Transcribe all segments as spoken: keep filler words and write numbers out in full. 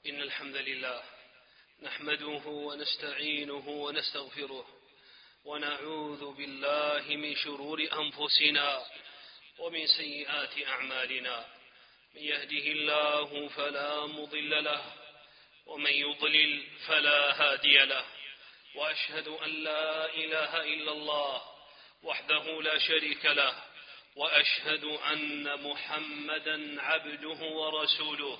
إن الحمد لله نحمده ونستعينه ونستغفره ونعوذ بالله من شرور أنفسنا ومن سيئات أعمالنا. من يهده الله فلا مضل له ومن يضلل فلا هادي له، وأشهد أن لا إله إلا الله وحده لا شريك له، وأشهد أن محمدا عبده ورسوله.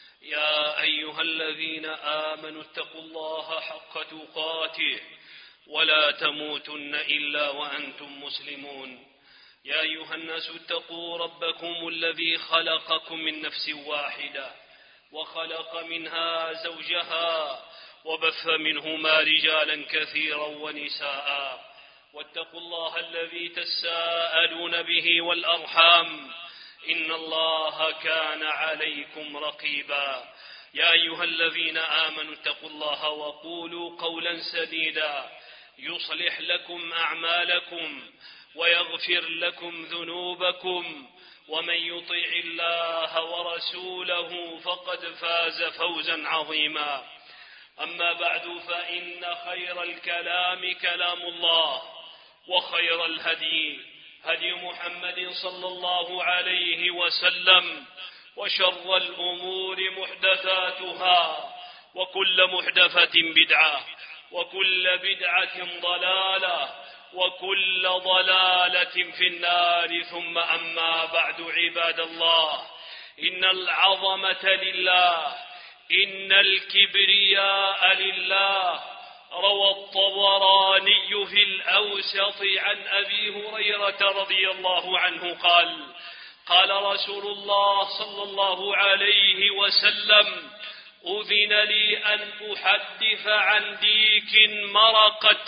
يا أيها الذين آمنوا اتقوا الله حق تقاته ولا تموتن إلا وأنتم مسلمون. يا أيها الناس اتقوا ربكم الذي خلقكم من نفس واحدة وخلق منها زوجها وبث منهما رجالا كثيرا ونساء، واتقوا الله الذي تساءلون به والأرحام إن الله كان عليكم رقيبا. يا أيها الذين آمنوا اتقوا الله وقولوا قولا سديدا يصلح لكم أعمالكم ويغفر لكم ذنوبكم، ومن يطع الله ورسوله فقد فاز فوزا عظيما. أما بعد، فإن خير الكلام كلام الله، وخير الهدي هدي محمد صلى الله عليه وسلم، وشر الأمور محدثاتها، وكل محدثة بدعة، وكل بدعة ضلالة، وكل ضلالة في النار. ثم أما بعد، عباد الله، إن العظمة لله، إن الكبرياء لله. روى الطبراني في الأوسط عن أبي هريرة رضي الله عنه قال: قال رسول الله صلى الله عليه وسلم: أذن لي أن أحدث عن ديك مرقت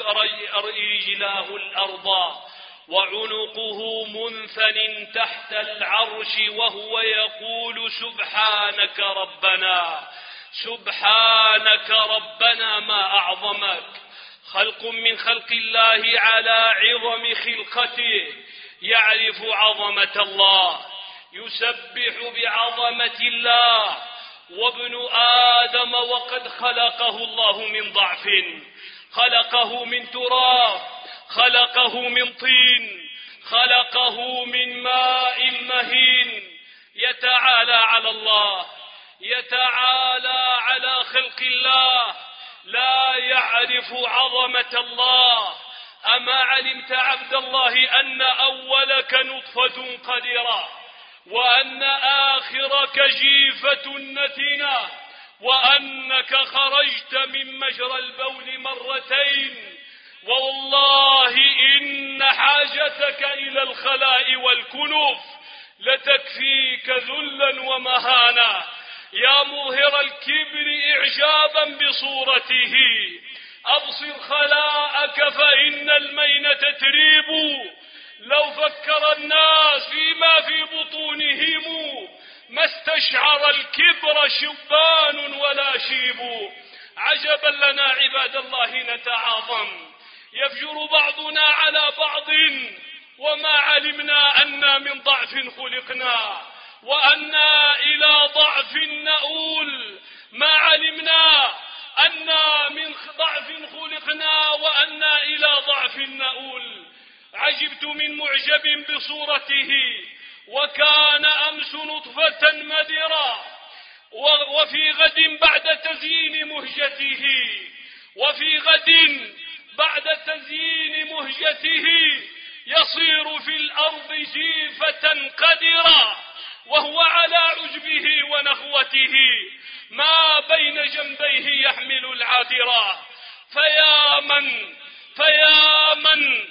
رجلاه الأرض وعنقه منثن تحت العرش وهو يقول: سبحانك ربنا، سبحانك ربنا، ما أعظمك. خلق من خلق الله على عظم خلقته يعرف عظمة الله، يسبح بعظمة الله. وابن آدم وقد خلقه الله من ضعف، خلقه من تراب، خلقه من طين، خلقه من ماء مهين. يتعالى على الله، يتعالى على خلق الله، لا يعرف عظمة الله. أما علمت عبد الله أن أولك نطفة قدرة، وأن آخرك جيفة نتنة، وأنك خرجت من مجرى البول مرتين، والله إن حاجتك إلى الخلاء والكنوف لتكفيك ذلا ومهانا. يا مظهر الكبر إعجابا بصورته، أبصر خلاءك فإن المينة تريب. لو فكر الناس فيما في بطونهم ما استشعر الكبر شبان ولا شيب. عجبا لنا عباد الله نتعاظم، يفجر بعضنا على بعض وما علمنا أننا من ضعف خلقنا، وأننا إلى ضعف نؤول. ما علمنا أننا من ضعف خلقنا وأننا إلى ضعف نؤول. عجبت من معجب بصورته، وكان أمس نطفة مدرة، وفي غد بعد تزيين مهجته، وفي غد بعد تزيين مهجته يصير في الأرض جيفة قدرة، وهو على عجبه ونخوته ما بين جنبيه يحمل العذرة. فيا من فيا من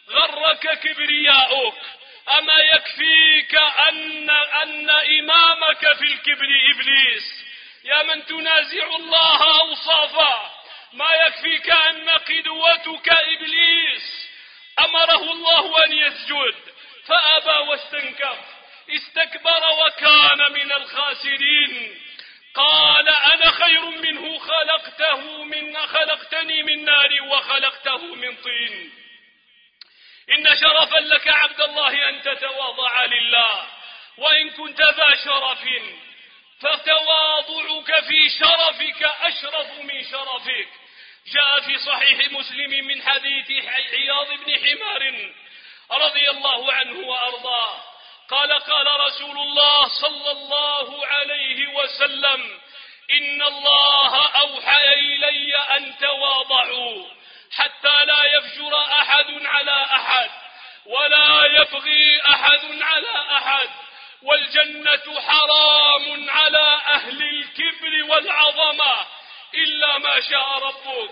غرك كبرياؤك، أما يكفيك أن, أن إمامك في الكبر إبليس. يا من تنازع الله أوصافا، ما يكفيك أن قدوتك إبليس. أمره الله أن يسجد فأبى واستنكف، استكبر وكان من الخاسرين. قال: أنا خير منه، خلقته من خلقتني من نار وخلقته من طين. إن شرفا لك عبد الله أن تتواضع لله، وإن كنت ذا شرف فتواضعك في شرفك أشرف من شرفك. جاء في صحيح مسلم من حديث عياض بن حمار رضي الله عنه وأرضاه قال قال رسول الله صلى الله عليه وسلم: إن الله أوحى إلي أن تواضعوا حتى لا يفجر أحد على أحد ولا يبغي أحد على أحد، والجنة حرام على أهل الكبر والعظمة إلا ما شاء ربك.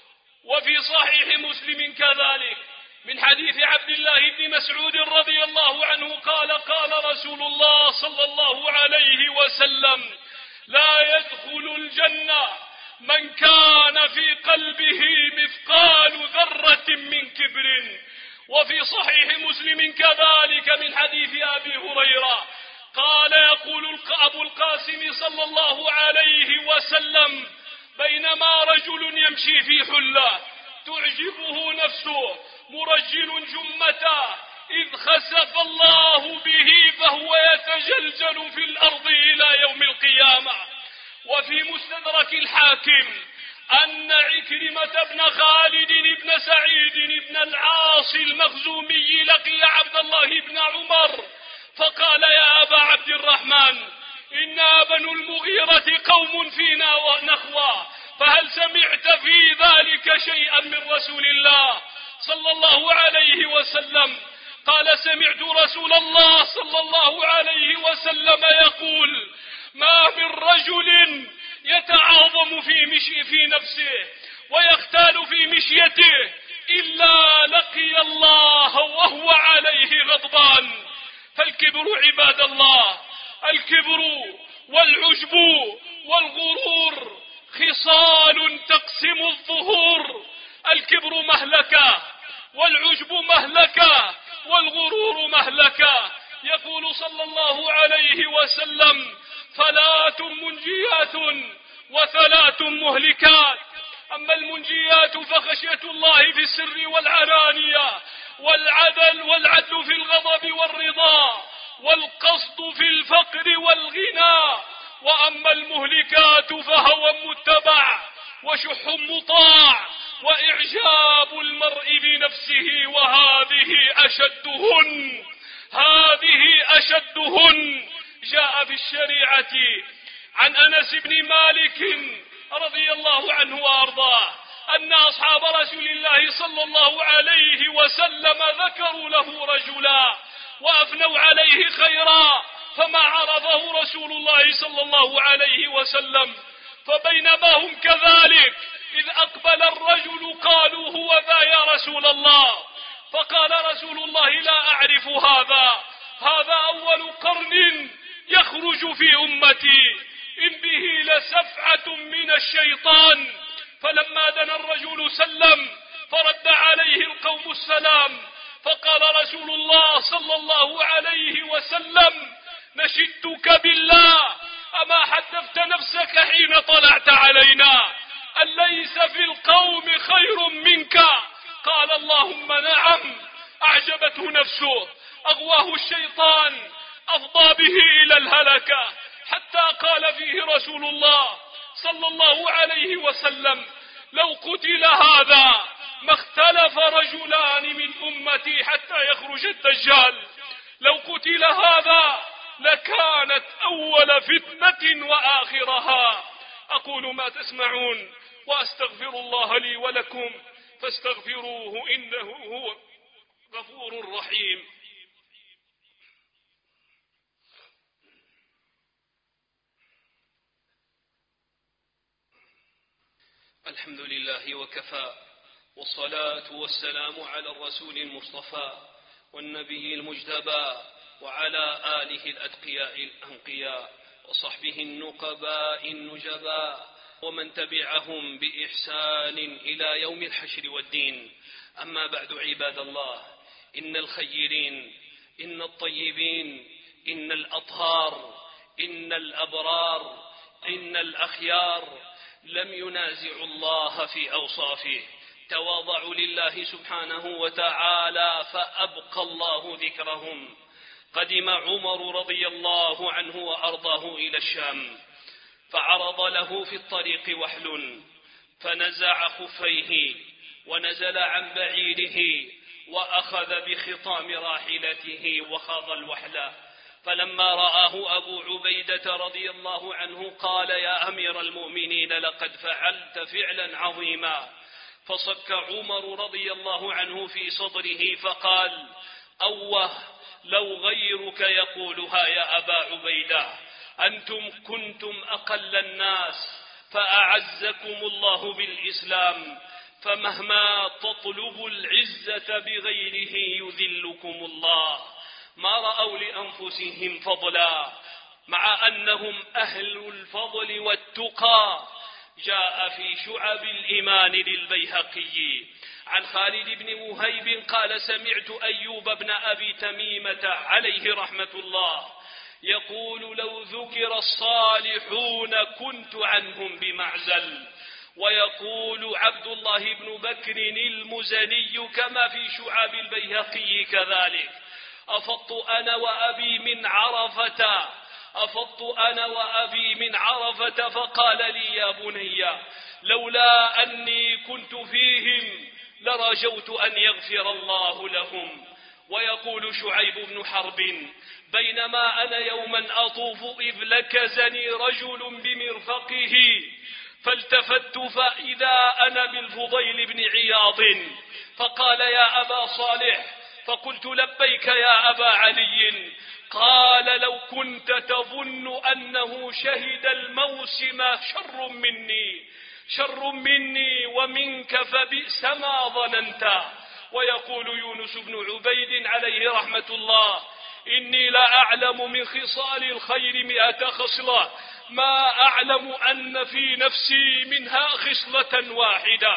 وفي صحيح مسلم كذلك من حديث عبد الله بن مسعود رضي الله عنه قال قال رسول الله صلى الله عليه وسلم: لا يدخل الجنة من كان في قلبه مثقال ذرة من كبر. وفي صحيح مسلم كذلك من حديث أبي هريرة قال يقول أبو القاسم صلى الله عليه وسلم: بينما رجل يمشي في حلة تعجبه نفسه مرجل جمته إذ خسف الله به فهو يتجلجل في الأرض إلى يوم القيامة. وفي مستدرك الحاكم أن عكرمة بن خالد بن سعيد بن العاص المخزومي لقي عبد الله بن عمر فقال: يا أبا عبد الرحمن، إنا بنو المغيرة قوم فينا ونخوى، فهل سمعت في ذلك شيئا من رسول الله صلى الله عليه وسلم؟ قال: سمعت رسول الله صلى الله عليه وسلم يقول: ما من رجل يتعاظم في مشي في نفسه ويختال في مشيته إلا لقي الله وهو عليه غضبان. فالكبر عباد الله، الكبر والعجب والغرور خصال تقسم الظهور. الكبر مهلكة والعجب مهلكة والغرور مهلكة. يقول صلى الله عليه وسلم: ثلاث منجيات وثلاث مهلكات. أما المنجيات فخشية الله في السر والعلانية، والعدل والعدل في الغضب والرضا، والقصد في الفقر والغنى. وأما المهلكات فهوى متبع وشح مطاع وإعجاب المرء بنفسه، وهذه أشدهن هذه أشدهن. جاء في الشريعة عن أنس بن مالك رضي الله عنه وأرضاه أن أصحاب رسول الله صلى الله عليه وسلم ذكروا له رجلا وأثنوا عليه خيرا فما عرفه رسول الله صلى الله عليه وسلم. فبينما هم كذلك إذ أقبل الرجل قالوا: هو ذا يا رسول الله. فقال رسول الله: لا أعرف هذا، هذا أول قرن يخرج في أمتي، إن به لسفعة من الشيطان. فلما دنا الرجل سلم فرد عليه القوم السلام. فقال رسول الله صلى الله عليه وسلم: نشدتك بالله، أما حدثت نفسك حين طلعت علينا أن ليس في القوم خير منك؟ قال: اللهم نعم. أعجبته نفسه، أغواه الشيطان، أفضى به إلى الهلكة، حتى قال فيه رسول الله صلى الله عليه وسلم: لو قتل هذا ما اختلف رجلان من أمتي حتى يخرج الدجال. لو قتل هذا لكانت أول فتنة وآخرها. أقول ما تسمعون وأستغفر الله لي ولكم فاستغفروه إنه هو غفور رحيم. الحمد لله وكفى، والصلاة والسلام على الرسول المصطفى والنبي المجتبى وعلى آله الأتقياء الأنقياء وصحبه النقباء النجباء ومن تبعهم بإحسان إلى يوم الحشر والدين. أما بعد عباد الله، إن الخيرين، إن الطيبين، إن الأطهار، إن الأبرار، إن الأخيار لم ينازعوا الله في أوصافه، تواضعوا لله سبحانه وتعالى فأبقى الله ذكرهم. قدم عمر رضي الله عنه وأرضاه إلى الشام، فعرض له في الطريق وحل، فنزع خفيه ونزل عن بعيره وأخذ بخطام راحلته وخاض الوحل. فلما رآه أبو عبيدة رضي الله عنه قال: يا أمير المؤمنين، لقد فعلت فعلا عظيما. فصك عمر رضي الله عنه في صدره فقال: أوه لو غيرك يقولها يا أبا عبيدة، أنتم كنتم أقل الناس فأعزكم الله بالإسلام، فمهما تطلبوا العزة بغيره يذلكم الله. ما رأوا لأنفسهم فضلا مع أنهم أهل الفضل والتقى. جاء في شعب الإيمان للبيهقي عن خالد بن وهيب قال: سمعت أيوب بن أبي تميمة عليه رحمة الله يقول: لو ذكر الصالحون كنت عنهم بمعزل. ويقول عبد الله بن بكر المزني كما في شعب البيهقي كذلك: أفضت أنا وأبي من عرفة أفضت أنا وأبي من عرفة فقال لي: يا بني، لولا أني كنت فيهم لرجوت أن يغفر الله لهم. ويقول شعيب بن حرب: بينما أنا يوما أطوف إذ لكزني رجل بمرفقه، فالتفت فإذا أنا بالفضيل بن عياض، فقال: يا أبا صالح، فقلت: لبيك يا أبا علي. قال: لو كنت تظن أنه شهد الموسم شر مني شر مني ومنك فبئس ما ظننت. ويقول يونس بن عبيد عليه رحمة الله: إني لا أعلم من خصال الخير مئة خصلة ما أعلم أن في نفسي منها خصلة واحدة.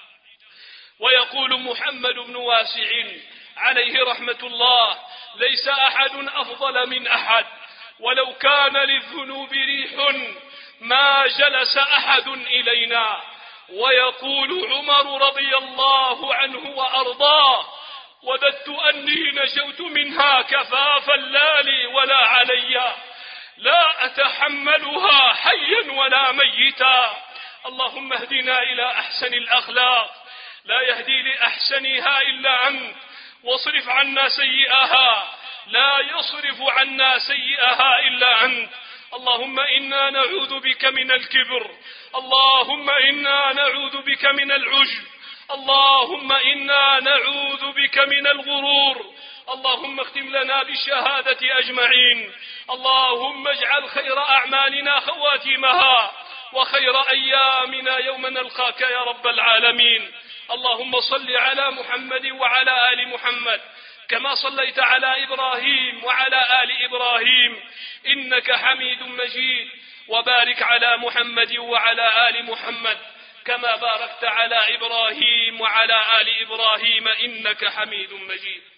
ويقول محمد بن واسع عليه رحمة الله: ليس أحد أفضل من أحد، ولو كان للذنوب ريح ما جلس أحد إلينا. ويقول عمر رضي الله عنه وأرضاه: وددت أني نجوت منها كفافا لا لي ولا علي، لا أتحملها حيا ولا ميتا. اللهم اهدنا إلى أحسن الأخلاق، لا يهدي لأحسنها إلا أنت، واصرف عنا سيئها، لا يصرف عنا سيئها إلا أنت. اللهم إنا نعوذ بك من الكبر، اللهم إنا نعوذ بك من العجب، اللهم إنا نعوذ بك من الغرور. اللهم اختم لنا بالشهادة أجمعين. اللهم اجعل خير أعمالنا خواتمها، وخير أيامنا يوم نلقاك يا رب العالمين. اللهم صل على محمد وعلى آل محمد كما صليت على إبراهيم وعلى آل إبراهيم إنك حميد مجيد، وبارك على محمد وعلى آل محمد كما باركت على إبراهيم وعلى آل إبراهيم إنك حميد مجيد.